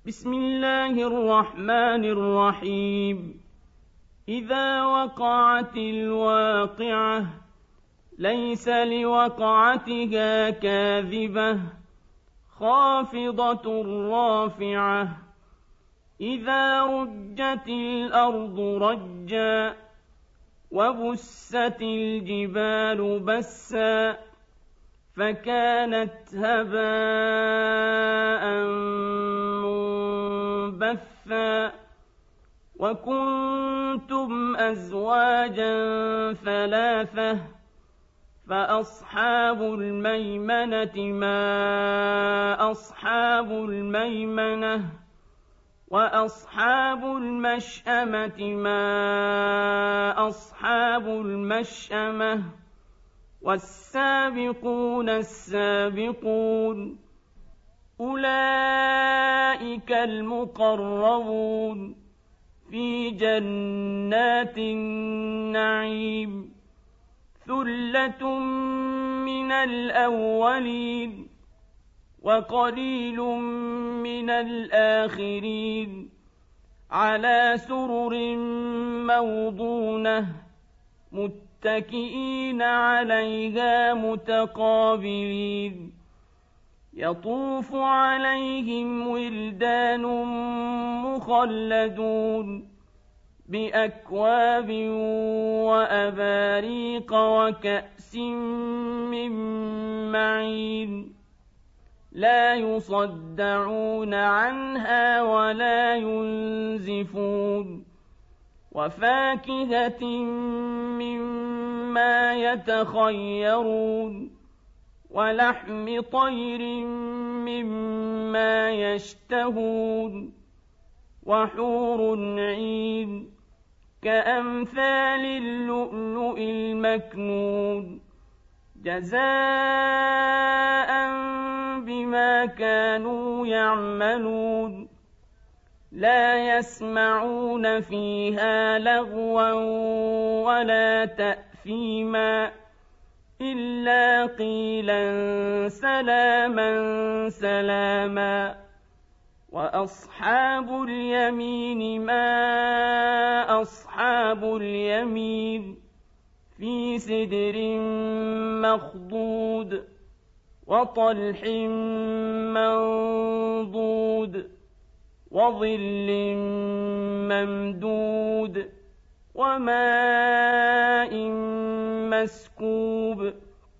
بسم الله الرحمن الرحيم. إذا وقعت الواقعة ليس لوقعتها كاذبة خافضة رافعة إذا رجت الأرض رجا وبست الجبال بسا فكانت هباء منبثا وكنتم أزواجا ثلاثة فأصحاب الميمنة ما أصحاب الميمنة وأصحاب المشأمة ما أصحاب المشأمة والسابقون السابقون أولئك المقربون في جنات النعيم ثلة من الأولين وقليل من الآخرين على سرر موضونة متكئين عليها متقابلين يطوف عليهم ولدان مخلدون بأكواب وأباريق وكأس من معين لا يصدعون عنها ولا ينزفون وفاكهة مما يتخيرون ولحم طير مما يشتهون وحور عين كأمثال اللؤلؤ المكنون جزاء بما كانوا يعملون لا يسمعون فيها لغوا ولا تأثيما إلا قيلا سلاما سلاما وأصحاب اليمين ما أصحاب اليمين في سدر مخضود وطلح منضود وظل ممدود وماء مسكوب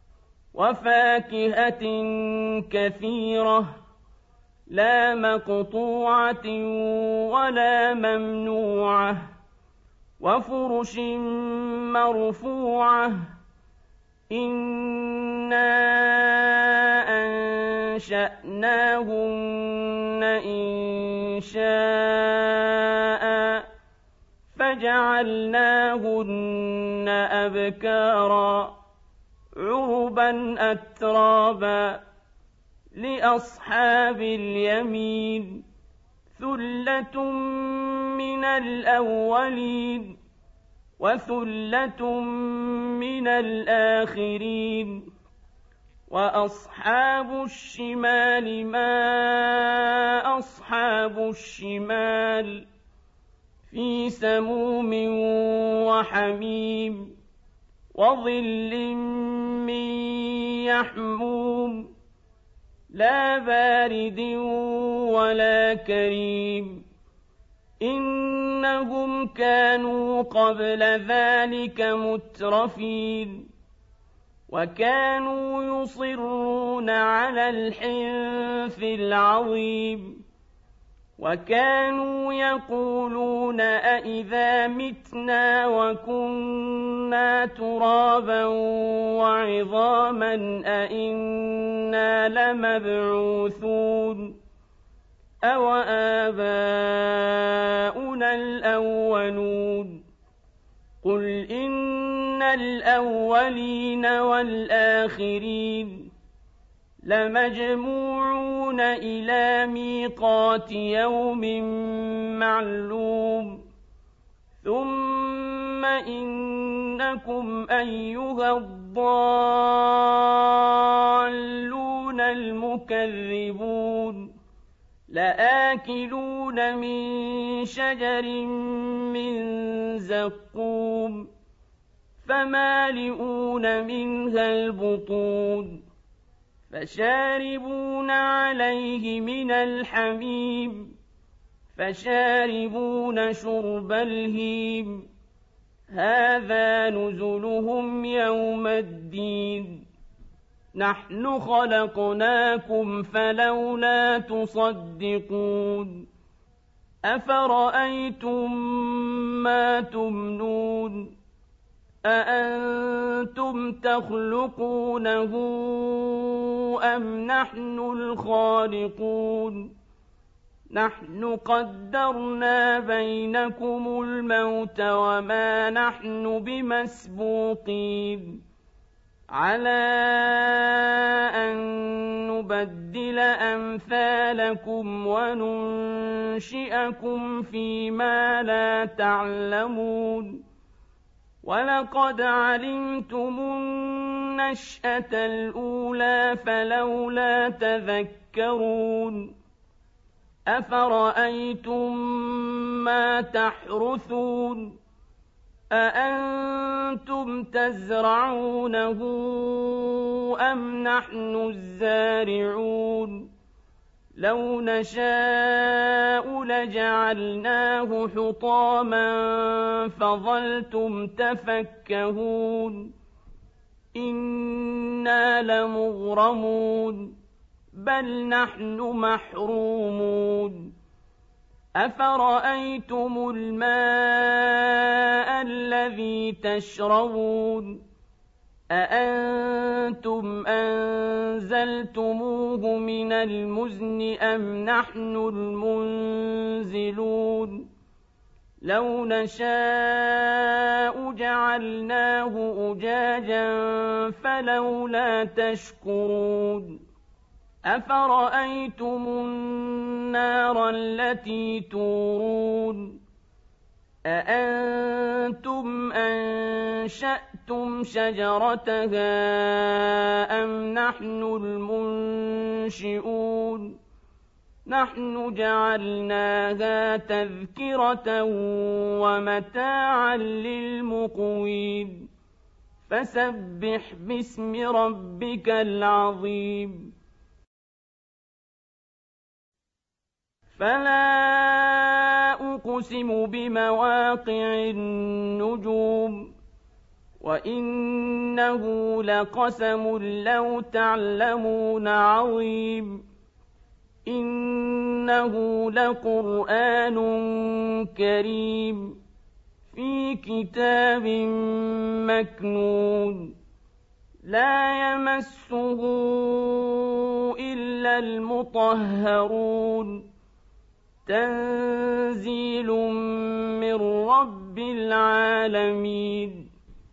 وفاكهة كثيرة لا مقطوعة ولا ممنوعة وفرش مرفوعة إنا أنشأناهن إنشاء فجعلناهن أبكارا عربا أترابا لأصحاب اليمين ثلة من الأولين وثلة من الآخرين وأصحاب الشمال ما أصحاب الشمال في سموم وحميم وظل من يحموم لا بارد ولا كريم إنهم كانوا قبل ذلك مترفين وكانوا يصرون على الحنث العظيم وكانوا يقولون أئذا متنا وكنا ترابا وعظاما أئنا لمبعوثون أو آباؤنا الأولون قل إن الأولين والآخرين لمجموعون إلى ميقات يوم معلوم ثم إنكم أيها الضالون المكذبون لآكلون من شجر من زقوم فمالئون منها البطون فشاربون عليه من الحميم فشاربون شرب الهيم هذا نزلهم يوم الدين نحن خلقناكم فلولا تصدقون أفرأيتم ما تمنون أأنتم تخلقونه أم نحن الخالقون نحن قدرنا بينكم الموت وما نحن بمسبوقين على أن نبدل أمثالكم وننشئكم فيما لا تعلمون ولقد علمتم النشأة الأولى فلولا تذكرون أفرأيتم ما تحرثون أأنتم تزرعونه أم نحن الزارعون لو نشاء لجعلناه حطاما فظلتم تفكهون إنا لمغرمون بل نحن محرومون أفرأيتم الماء الذي تشربون أأنتم أنزلتموه من المزن أم نحن المنزلون لو نشاء جعلناه أجاجا فلولا تشكرون أفرأيتم النار التي تورون أأنتم أنشأتم شجرتها أم نحن المنشئون نحن جعلناها تذكرة ومتاعا للمقوين فسبح باسم ربك العظيم فلا أقسم بمواقع النجوم وإنه لقسم لو تعلمون عظيم إنه لقرآن كريم في كتاب مكنون لا يمسه إلا المطهرون تنزيل من رب العالمين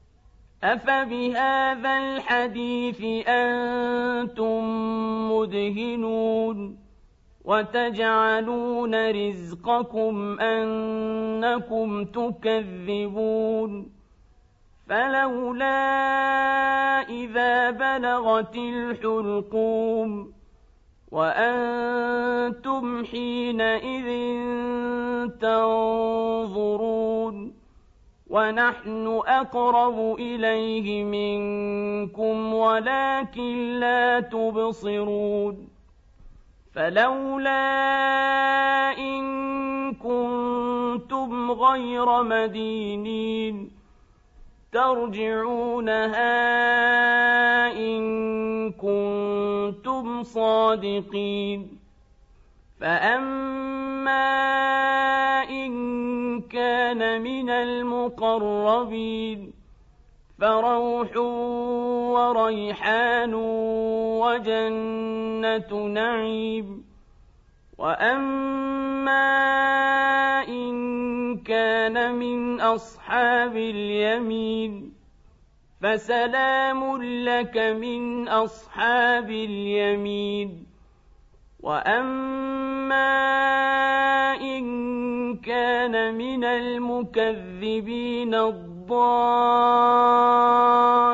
أفبهذا الحديث أنتم مدهنون وتجعلون رزقكم أنكم تكذبون فلولا إذا بلغت الحلقوم وأنتم حينئذ تنظرون ونحن أقرب إليه منكم ولكن لا تبصرون فلولا إن كنتم غير مدينين ترجعونها إن كنتم صادقين فأما إن كان من المقربين فروح وريحان وجنة نعيم وأما إن كان من أصحاب اليمين فسلام لك من أصحاب اليمين وأما إن كان من المكذبين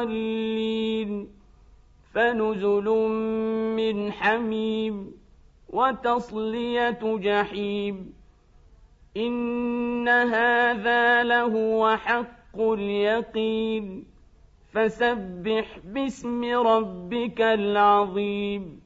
الضالين فنزل من حميم وتصلية جحيم إن هذا لهو حق اليقين فسبح باسم ربك العظيم